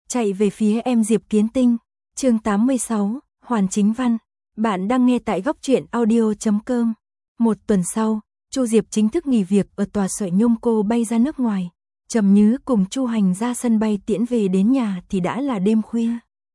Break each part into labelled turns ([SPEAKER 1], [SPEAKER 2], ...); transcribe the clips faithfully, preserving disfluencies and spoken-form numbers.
[SPEAKER 1] chạy về phía em Diệp Kiến Tinh. Chương tám mươi sáu, Hoàn Chính Văn. Bạn đang nghe tại góc truyện audio chấm com. Một tuần sau, Chu Diệp chính thức nghỉ việc ở tòa soạn Nhôm Cô bay ra nước ngoài. Trầm Nhứ cùng Chu Hành ra sân bay tiễn về đến nhà thì đã là đêm khuya.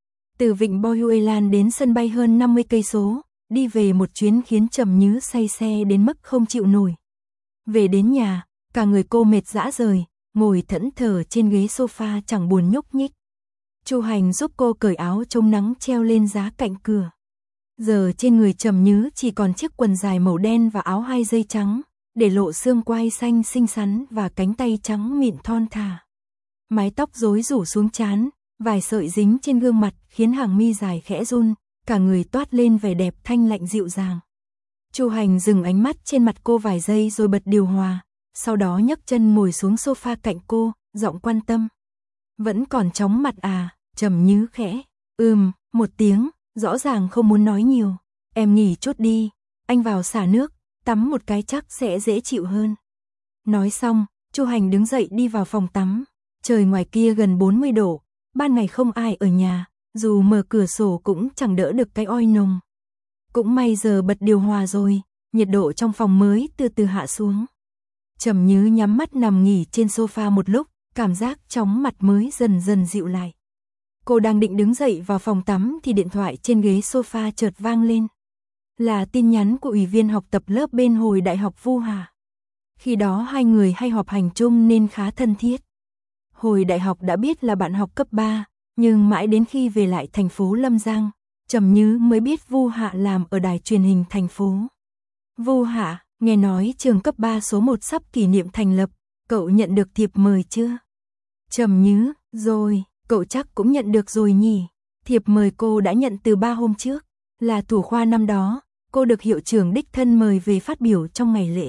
[SPEAKER 1] Từ Vịnh Boyuelan đến sân bay hơn năm mươi cây số, đi về một chuyến khiến Trầm Nhứ say xe đến mức không chịu nổi. Về đến nhà, cả người cô mệt rã rời, ngồi thẫn thờ trên ghế sofa chẳng buồn nhúc nhích. Chu Hành giúp cô cởi áo chống nắng treo lên giá cạnh cửa. Giờ trên người Trầm Nhứ chỉ còn chiếc quần dài màu đen và áo hai dây trắng, để lộ xương quai xanh xinh xắn và cánh tay trắng mịn thon thả. Mái tóc rối rủ xuống trán, vài sợi dính trên gương mặt khiến hàng mi dài khẽ run, cả người toát lên vẻ đẹp thanh lạnh dịu dàng. Chu Hành dừng ánh mắt trên mặt cô vài giây rồi bật điều hòa, sau đó nhấc chân ngồi xuống sofa cạnh cô, giọng quan tâm. Vẫn còn chóng mặt à? Trầm Nhứ khẽ ừm một tiếng, rõ ràng không muốn nói nhiều. Em nghỉ chút đi, anh vào xả nước, tắm một cái chắc sẽ dễ chịu hơn. Nói xong, Chu Hành đứng dậy đi vào phòng tắm. Trời ngoài kia gần bốn mươi độ, ban ngày không ai ở nhà, dù mở cửa sổ cũng chẳng đỡ được cái oi nồng. Cũng may giờ bật điều hòa rồi, nhiệt độ trong phòng mới từ từ hạ xuống. Trầm Nhứ nhắm mắt nằm nghỉ trên sofa một lúc, cảm giác chóng mặt mới dần dần dịu lại. Cô đang định đứng dậy vào phòng tắm thì điện thoại trên ghế sofa chợt vang lên. Là tin nhắn của ủy viên học tập lớp bên hồi đại học Vu Hà. Khi đó hai người hay họp hành chung nên khá thân thiết. Hồi đại học đã biết là bạn học cấp ba, nhưng mãi đến khi về lại thành phố Lâm Giang, Trầm Nhứ mới biết Vu Hạ làm ở đài truyền hình thành phố. Vu Hạ, nghe nói trường cấp ba số một sắp kỷ niệm thành lập, cậu nhận được thiệp mời chưa? Trầm Nhứ, rồi, cậu chắc cũng nhận được rồi nhỉ. Thiệp mời cô đã nhận từ ba hôm trước, là thủ khoa năm đó, cô được hiệu trưởng đích thân mời về phát biểu trong ngày lễ.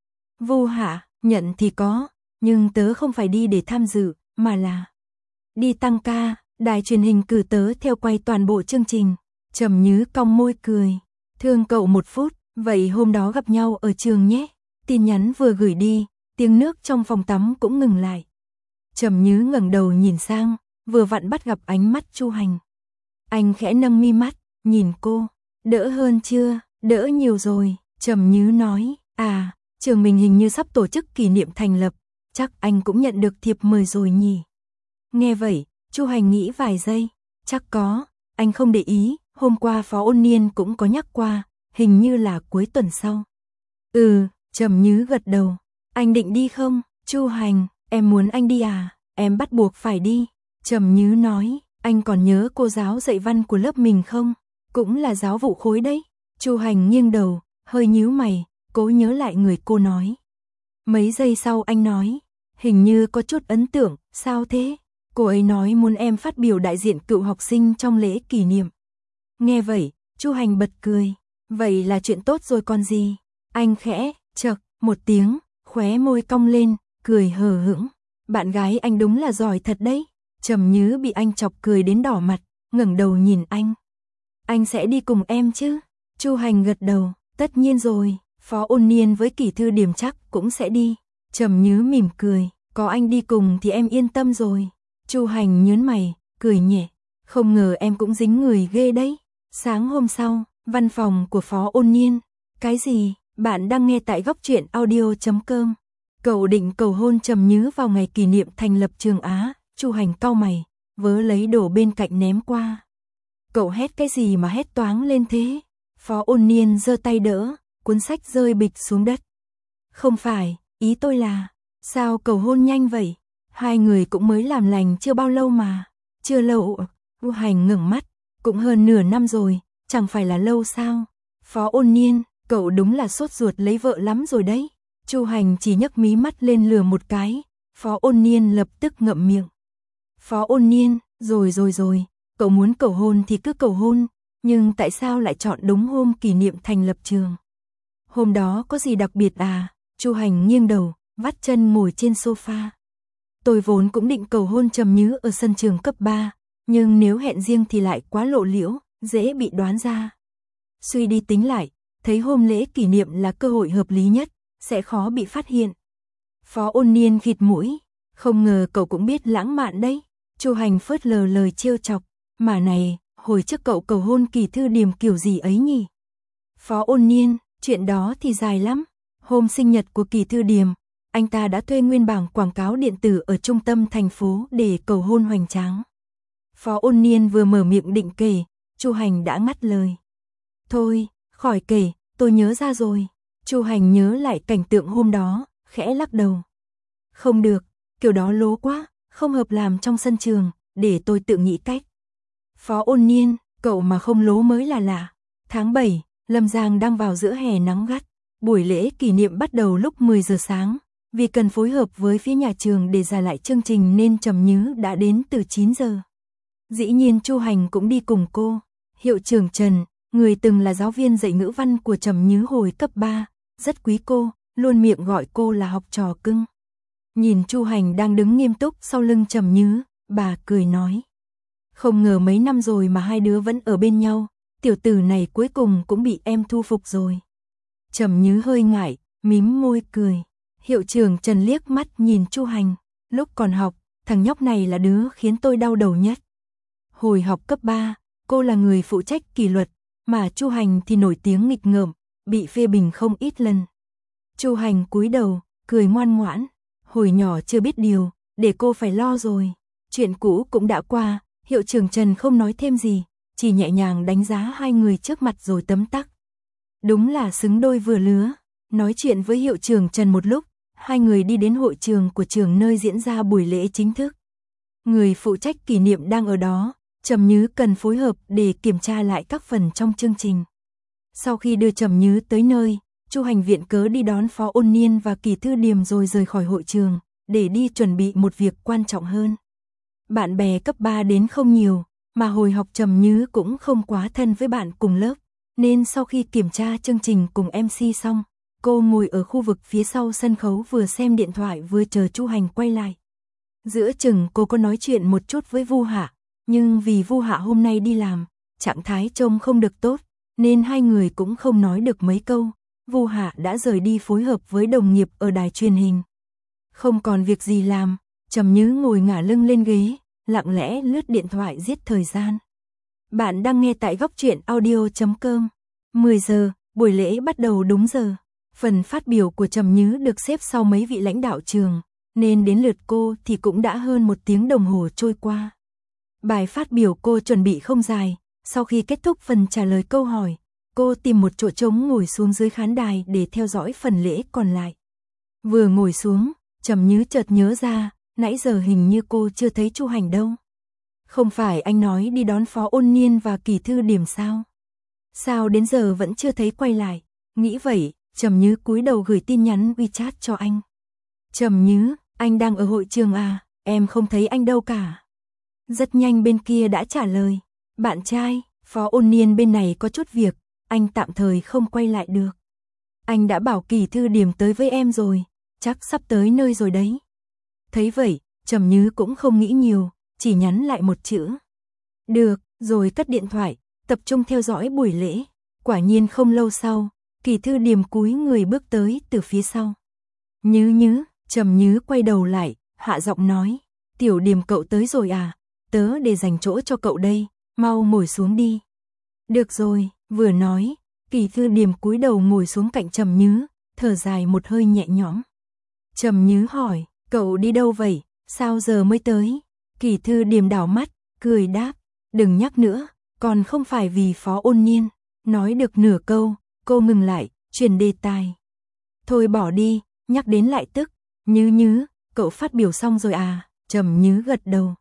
[SPEAKER 1] Vu Hạ, nhận thì có, nhưng tớ không phải đi để tham dự, mà là đi tăng ca, đài truyền hình cử tớ theo quay toàn bộ chương trình. Trầm Nhứ cong môi cười, thương cậu một phút, vậy hôm đó gặp nhau ở trường nhé. Tin nhắn vừa gửi đi, tiếng nước trong phòng tắm cũng ngừng lại. Trầm Nhứ ngẩng đầu nhìn sang, vừa vặn bắt gặp ánh mắt Chu Hành. Anh khẽ nâng mi mắt, nhìn cô, đỡ hơn chưa? Đỡ nhiều rồi. Trầm Nhứ nói, à, trường mình hình như sắp tổ chức kỷ niệm thành lập, chắc anh cũng nhận được thiệp mời rồi nhỉ. Nghe vậy, Chu Hành nghĩ vài giây, chắc có, anh không để ý, hôm qua Phó Ôn Niên cũng có nhắc qua, hình như là cuối tuần sau. Ừ, Trầm Nhứ gật đầu. Anh định đi không? Chu Hành, em muốn anh đi à? Em bắt buộc phải đi. Trầm Nhứ nói, anh còn nhớ cô giáo dạy văn của lớp mình không? Cũng là giáo vụ khối đấy. Chu Hành nghiêng đầu, hơi nhíu mày, cố nhớ lại người cô nói. Mấy giây sau anh nói, hình như có chút ấn tượng, sao thế? Cô ấy nói muốn em phát biểu đại diện cựu học sinh trong lễ kỷ niệm. Nghe vậy, Chu Hành bật cười, vậy là chuyện tốt rồi còn gì? Anh khẽ chậc một tiếng, khóe môi cong lên, cười hờ hững. Bạn gái anh đúng là giỏi thật đấy. Trầm Nhứ bị anh chọc cười đến đỏ mặt, ngẩng đầu nhìn anh. Anh sẽ đi cùng em chứ? Chu Hành gật đầu, tất nhiên rồi, Phó Ôn Niên với Kỷ Thư Điểm chắc cũng sẽ đi. Trầm Nhứ mỉm cười, có anh đi cùng thì em yên tâm rồi. Chu Hành nhớn mày, cười nhẹ, không ngờ em cũng dính người ghê đấy. Sáng hôm sau, văn phòng của Phó Ôn Niên. Cái gì? Bạn đang nghe tại góc truyện audio chấm com. Cậu định cầu hôn Trầm Nhứ vào ngày kỷ niệm thành lập trường Á. Chu Hành cau mày, vớ lấy đồ bên cạnh ném qua. Cậu hét cái gì mà hét toáng lên thế? Phó Ôn Niên giơ tay đỡ, cuốn sách rơi bịch xuống đất. Không phải, ý tôi là, sao cầu hôn nhanh vậy? Hai người cũng mới làm lành chưa bao lâu mà. Chưa lâu. Chu Hành ngẩng mắt, cũng hơn nửa năm rồi, chẳng phải là lâu sao? Phó Ôn Niên, cậu đúng là sốt ruột lấy vợ lắm rồi đấy. Chu Hành chỉ nhấc mí mắt lên lừa một cái, Phó Ôn Niên lập tức ngậm miệng. Phó Ôn Niên, rồi rồi rồi, cậu muốn cầu hôn thì cứ cầu hôn, nhưng tại sao lại chọn đúng hôm kỷ niệm thành lập trường? Hôm đó có gì đặc biệt à? Chu Hành nghiêng đầu, vắt chân ngồi trên sofa. Tôi vốn cũng định cầu hôn Trầm Nhứ ở sân trường cấp ba, nhưng nếu hẹn riêng thì lại quá lộ liễu, dễ bị đoán ra. Suy đi tính lại, thấy hôm lễ kỷ niệm là cơ hội hợp lý nhất, sẽ khó bị phát hiện. Phó Ôn Niên khịt mũi, không ngờ cậu cũng biết lãng mạn đấy. Chu Hành phớt lờ lời trêu chọc, mà này, hồi trước cậu cầu hôn Kỳ Thư Điềm kiểu gì ấy nhỉ? Phó Ôn Niên, chuyện đó thì dài lắm. Hôm sinh nhật của Kỳ Thư Điềm, anh ta đã thuê nguyên bảng quảng cáo điện tử ở trung tâm thành phố để cầu hôn hoành tráng. Phó Ôn Niên vừa mở miệng định kể, Chu Hành đã ngắt lời. Thôi, khỏi kể, tôi nhớ ra rồi. Chu Hành nhớ lại cảnh tượng hôm đó, khẽ lắc đầu. Không được, kiểu đó lố quá, không hợp làm trong sân trường, để tôi tự nghĩ cách. Phó Ôn Niên, cậu mà không lố mới là lạ. Tháng bảy, Lâm Giang đang vào giữa hè nắng gắt. Buổi lễ kỷ niệm bắt đầu lúc mười giờ sáng. Vì cần phối hợp với phía nhà trường để giải lại chương trình nên Trầm Nhứ đã đến từ chín giờ. Dĩ nhiên Chu Hành cũng đi cùng cô. Hiệu trưởng Trần, người từng là giáo viên dạy ngữ văn của Trầm Nhứ hồi cấp ba, rất quý cô, luôn miệng gọi cô là học trò cưng. Nhìn Chu Hành đang đứng nghiêm túc sau lưng Trầm Nhứ, bà cười nói. Không ngờ mấy năm rồi mà hai đứa vẫn ở bên nhau, tiểu tử này cuối cùng cũng bị em thu phục rồi. Trầm Nhứ hơi ngại, mím môi cười. Hiệu trưởng Trần liếc mắt nhìn Chu Hành, lúc còn học, thằng nhóc này là đứa khiến tôi đau đầu nhất. Hồi học cấp ba, cô là người phụ trách kỷ luật, mà Chu Hành thì nổi tiếng nghịch ngợm, bị phê bình không ít lần. Chu Hành cúi đầu, cười ngoan ngoãn. Hồi nhỏ chưa biết điều, để cô phải lo rồi. Chuyện cũ cũng đã qua, hiệu trưởng Trần không nói thêm gì, chỉ nhẹ nhàng đánh giá hai người trước mặt rồi tấm tắc. Đúng là xứng đôi vừa lứa. Nói chuyện với hiệu trưởng Trần một lúc, hai người đi đến hội trường của trường nơi diễn ra buổi lễ chính thức. Người phụ trách kỷ niệm đang ở đó, Trầm Nhứ cần phối hợp để kiểm tra lại các phần trong chương trình. Sau khi đưa Trầm Nhứ tới nơi, Chu Hành viện cớ đi đón Phó Ôn Niên và Kỳ Thư Điềm rồi rời khỏi hội trường, để đi chuẩn bị một việc quan trọng hơn. Bạn bè cấp ba đến không nhiều, mà hồi học Trầm Nhứ cũng không quá thân với bạn cùng lớp, nên sau khi kiểm tra chương trình cùng em xê xong, cô ngồi ở khu vực phía sau sân khấu vừa xem điện thoại vừa chờ Chu Hành quay lại. Giữa chừng cô có nói chuyện một chút với Vu Hạ, nhưng vì Vu Hạ hôm nay đi làm, trạng thái trông không được tốt, nên hai người cũng không nói được mấy câu. Vu Hạ đã rời đi phối hợp với đồng nghiệp ở đài truyền hình. Không còn việc gì làm, Trầm Nhứ ngồi ngả lưng lên ghế, lặng lẽ lướt điện thoại giết thời gian. Bạn đang nghe tại góc truyện audio chấm com. mười giờ, buổi lễ bắt đầu đúng giờ. Phần phát biểu của Trầm Nhứ được xếp sau mấy vị lãnh đạo trường, nên đến lượt cô thì cũng đã hơn một tiếng đồng hồ trôi qua. Bài phát biểu cô chuẩn bị không dài, sau khi kết thúc phần trả lời câu hỏi, cô tìm một chỗ trống ngồi xuống dưới khán đài để theo dõi phần lễ còn lại. Vừa ngồi xuống, Trầm Nhứ chợt nhớ ra, nãy giờ hình như cô chưa thấy Chu Hành đâu. Không phải anh nói đi đón Phó Ôn Niên và Kỳ Thư Điềm sao? Sao đến giờ vẫn chưa thấy quay lại? Nghĩ vậy, Trầm Nhứ cúi đầu gửi tin nhắn WeChat cho anh. Trầm Nhứ, anh đang ở hội trường à, em không thấy anh đâu cả. Rất nhanh bên kia đã trả lời. Bạn trai, Phó Ôn Niên bên này có chút việc, anh tạm thời không quay lại được. Anh đã bảo Kỳ Thư Điềm tới với em rồi, chắc sắp tới nơi rồi đấy. Thấy vậy, Trầm Nhứ cũng không nghĩ nhiều, chỉ nhắn lại một chữ. Được, rồi cất điện thoại, tập trung theo dõi buổi lễ. Quả nhiên không lâu sau, Kỳ Thư Điềm cúi người bước tới từ phía sau. Nhứ Nhứ, Trầm Nhứ quay đầu lại, hạ giọng nói. Tiểu Điềm cậu tới rồi à, tớ để dành chỗ cho cậu đây, mau ngồi xuống đi. Được rồi, vừa nói, Kỳ Thư Điềm cúi đầu ngồi xuống cạnh Trầm Nhứ, thở dài một hơi nhẹ nhõm. Trầm Nhứ hỏi, cậu đi đâu vậy, sao giờ mới tới? Kỳ Thư Điềm đảo mắt, cười đáp, đừng nhắc nữa, còn không phải vì Phó Ôn Niên. Nói được nửa câu, cô ngừng lại, chuyển đề tài. Thôi bỏ đi, nhắc đến lại tức. Nhứ Nhứ, cậu phát biểu xong rồi à? Trầm Nhứ gật đầu.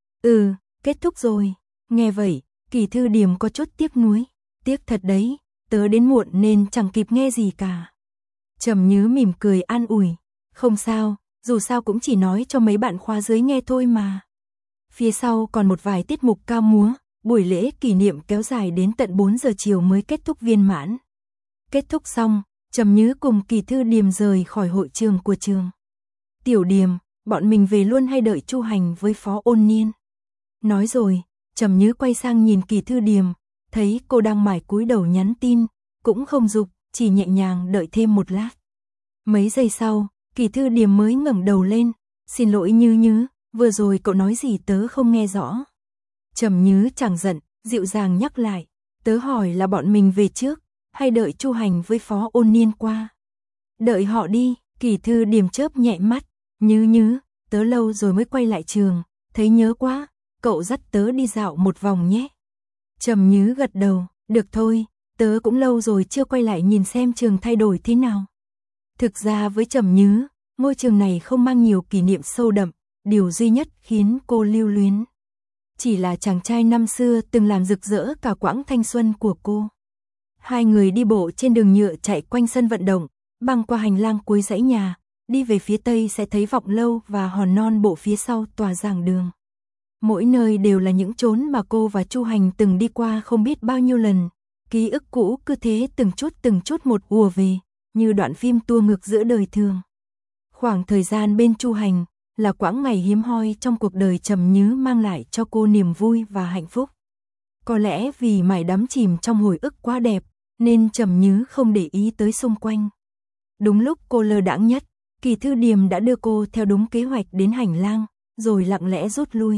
[SPEAKER 1] Ừ, kết thúc rồi. Nghe vậy, Kỳ Thư Điềm có chút tiếc nuối. Tiếc thật đấy, tớ đến muộn nên chẳng kịp nghe gì cả. Trầm Nhứ mỉm cười an ủi. Không sao, dù sao cũng chỉ nói cho mấy bạn khóa dưới nghe thôi mà. Phía sau còn một vài tiết mục ca múa, buổi lễ kỷ niệm kéo dài đến tận bốn giờ chiều mới kết thúc viên mãn. Kết thúc xong, Trầm Nhứ cùng Kỳ Thư Điềm rời khỏi hội trường của trường. Tiểu Điềm, bọn mình về luôn hay đợi Chu Hành với Phó Ôn Niên? Nói rồi, Trầm Nhứ quay sang nhìn Kỳ Thư Điềm, thấy cô đang mải cúi đầu nhắn tin, cũng không giục, chỉ nhẹ nhàng đợi thêm một lát. Mấy giây sau, Kỳ Thư Điềm mới ngẩng đầu lên, xin lỗi Nhứ Nhứ, vừa rồi cậu nói gì tớ không nghe rõ. Trầm Nhứ chẳng giận, dịu dàng nhắc lại, tớ hỏi là bọn mình về trước, hay đợi Chu Hành với Phó Ôn Niên qua. Đợi họ đi, Kỳ Thư Điềm chớp nhẹ mắt, Nhứ Nhứ, tớ lâu rồi mới quay lại trường, thấy nhớ quá, cậu dắt tớ đi dạo một vòng nhé. Trầm Nhứ gật đầu, được thôi, tớ cũng lâu rồi chưa quay lại nhìn xem trường thay đổi thế nào. Thực ra với Trầm Nhứ, ngôi trường này không mang nhiều kỷ niệm sâu đậm, điều duy nhất khiến cô lưu luyến chỉ là chàng trai năm xưa từng làm rực rỡ cả quãng thanh xuân của cô. Hai người đi bộ trên đường nhựa chạy quanh sân vận động, băng qua hành lang cuối dãy nhà, đi về phía tây sẽ thấy Vọng Lâu và Hòn Non Bộ phía sau tòa giảng đường. Mỗi nơi đều là những chốn mà cô và Chu Hành từng đi qua không biết bao nhiêu lần, ký ức cũ cứ thế từng chút từng chút một ùa về, như đoạn phim tua ngược giữa đời thường. Khoảng thời gian bên Chu Hành là quãng ngày hiếm hoi trong cuộc đời Trầm Nhứ, mang lại cho cô niềm vui và hạnh phúc. Có lẽ vì mải đắm chìm trong hồi ức quá đẹp, nên Trầm Nhứ không để ý tới xung quanh. Đúng lúc cô lơ đãng nhất, Kỳ Thư Điềm đã đưa cô theo đúng kế hoạch đến hành lang, rồi lặng lẽ rút lui.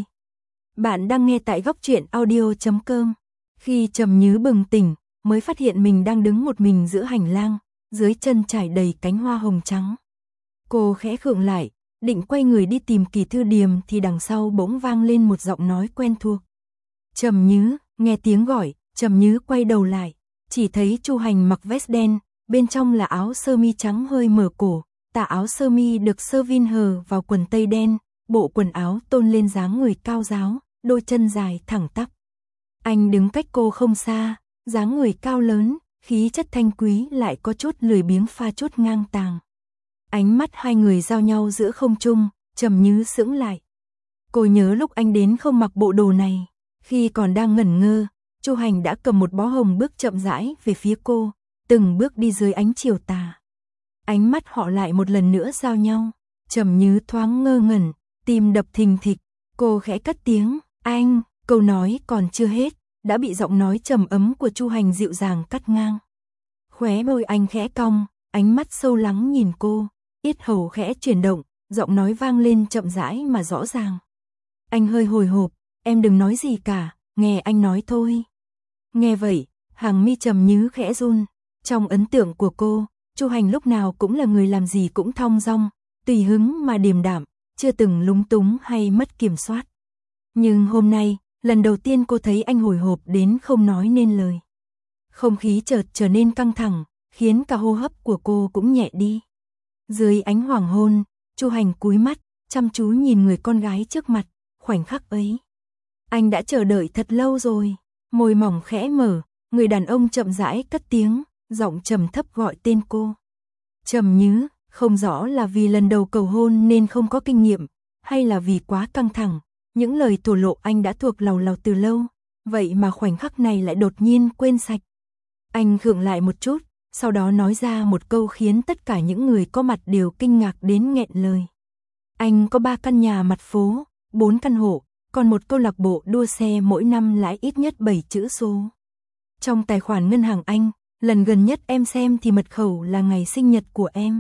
[SPEAKER 1] Bạn đang nghe tại góc truyện audio chấm com. Khi Trầm Nhứ bừng tỉnh, mới phát hiện mình đang đứng một mình giữa hành lang, dưới chân trải đầy cánh hoa hồng trắng. Cô khẽ khựng lại, định quay người đi tìm Kỳ Thư Điềm thì đằng sau bỗng vang lên một giọng nói quen thuộc. Trầm Nhứ, nghe tiếng gọi, Trầm Nhứ quay đầu lại, chỉ thấy Chu Hành mặc vest đen, bên trong là áo sơ mi trắng hơi mở cổ, tà áo sơ mi được sơ vin hờ vào quần tây đen, bộ quần áo tôn lên dáng người cao ráo, đôi chân dài thẳng tắp. Anh đứng cách cô không xa, dáng người cao lớn, khí chất thanh quý lại có chút lười biếng pha chút ngang tàng. Ánh mắt hai người giao nhau giữa không trung, Trầm Nhứ sững lại. Cô nhớ lúc anh đến không mặc bộ đồ này, khi còn đang ngẩn ngơ, Chu Hành đã cầm một bó hồng bước chậm rãi về phía cô, từng bước đi dưới ánh chiều tà. Ánh mắt họ lại một lần nữa giao nhau, Trầm Nhứ thoáng ngơ ngẩn, tim đập thình thịch, cô khẽ cất tiếng, anh, câu nói còn chưa hết, đã bị giọng nói trầm ấm của Chu Hành dịu dàng cắt ngang. Khóe môi anh khẽ cong, ánh mắt sâu lắng nhìn cô, yết hầu khẽ chuyển động, giọng nói vang lên chậm rãi mà rõ ràng. Anh hơi hồi hộp, em đừng nói gì cả, nghe anh nói thôi. Nghe vậy, hàng mi Trầm Nhứ khẽ run, trong ấn tượng của cô, Chu Hành lúc nào cũng là người làm gì cũng thong dong, tùy hứng mà điềm đạm, chưa từng lúng túng hay mất kiểm soát. Nhưng hôm nay, lần đầu tiên cô thấy anh hồi hộp đến không nói nên lời. Không khí chợt trở nên căng thẳng, khiến cả hô hấp của cô cũng nhẹ đi. Dưới ánh hoàng hôn, Chu Hành cúi mắt, chăm chú nhìn người con gái trước mặt, khoảnh khắc ấy. Anh đã chờ đợi thật lâu rồi, môi mỏng khẽ mở, người đàn ông chậm rãi cất tiếng, giọng trầm thấp gọi tên cô. Trầm Nhứ, không rõ là vì lần đầu cầu hôn nên không có kinh nghiệm, hay là vì quá căng thẳng, những lời thổ lộ anh đã thuộc lầu lầu từ lâu, vậy mà khoảnh khắc này lại đột nhiên quên sạch. Anh khựng lại một chút, sau đó nói ra một câu khiến tất cả những người có mặt đều kinh ngạc đến nghẹn lời. Anh có ba căn nhà mặt phố, bốn căn hộ, còn một câu lạc bộ đua xe mỗi năm lãi ít nhất bảy chữ số. Trong tài khoản ngân hàng anh, lần gần nhất em xem thì mật khẩu là ngày sinh nhật của em.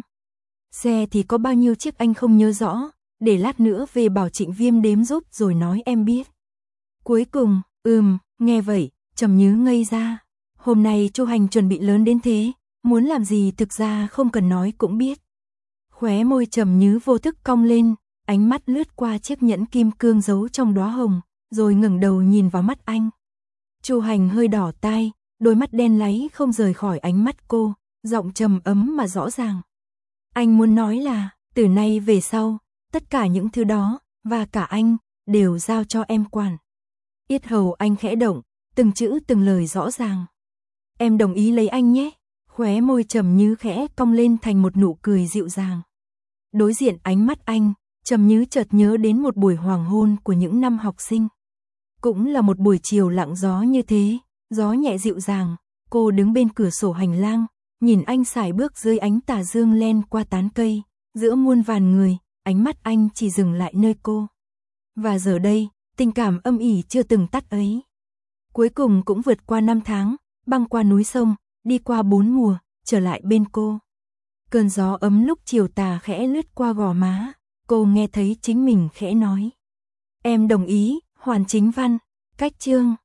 [SPEAKER 1] Xe thì có bao nhiêu chiếc anh không nhớ rõ, để lát nữa về bảo Trịnh Viêm đếm giúp rồi nói em biết. Cuối cùng, ừm, nghe vậy, Trầm Nhứ ngây ra. Hôm nay Chu Hành chuẩn bị lớn đến thế, muốn làm gì thực ra không cần nói cũng biết. Khóe môi Trầm Nhứ vô thức cong lên, ánh mắt lướt qua chiếc nhẫn kim cương giấu trong đóa hồng, rồi ngẩng đầu nhìn vào mắt anh. Chu Hành hơi đỏ tai, đôi mắt đen láy không rời khỏi ánh mắt cô, giọng trầm ấm mà rõ ràng. Anh muốn nói là, từ nay về sau, tất cả những thứ đó, và cả anh, đều giao cho em quản. Yết hầu anh khẽ động, từng chữ từng lời rõ ràng. Em đồng ý lấy anh nhé. Khóe môi Trầm Nhứ khẽ cong lên thành một nụ cười dịu dàng. Đối diện ánh mắt anh, Trầm Nhứ chợt nhớ đến một buổi hoàng hôn của những năm học sinh. Cũng là một buổi chiều lặng gió như thế, gió nhẹ dịu dàng, cô đứng bên cửa sổ hành lang, nhìn anh sải bước dưới ánh tà dương len qua tán cây, giữa muôn vàn người, ánh mắt anh chỉ dừng lại nơi cô. Và giờ đây, tình cảm âm ỉ chưa từng tắt ấy. Cuối cùng cũng vượt qua năm tháng, băng qua núi sông, đi qua bốn mùa, trở lại bên cô. Cơn gió ấm lúc chiều tà khẽ lướt qua gò má, cô nghe thấy chính mình khẽ nói. Em đồng ý, Hoàn Chính Văn. Cách chương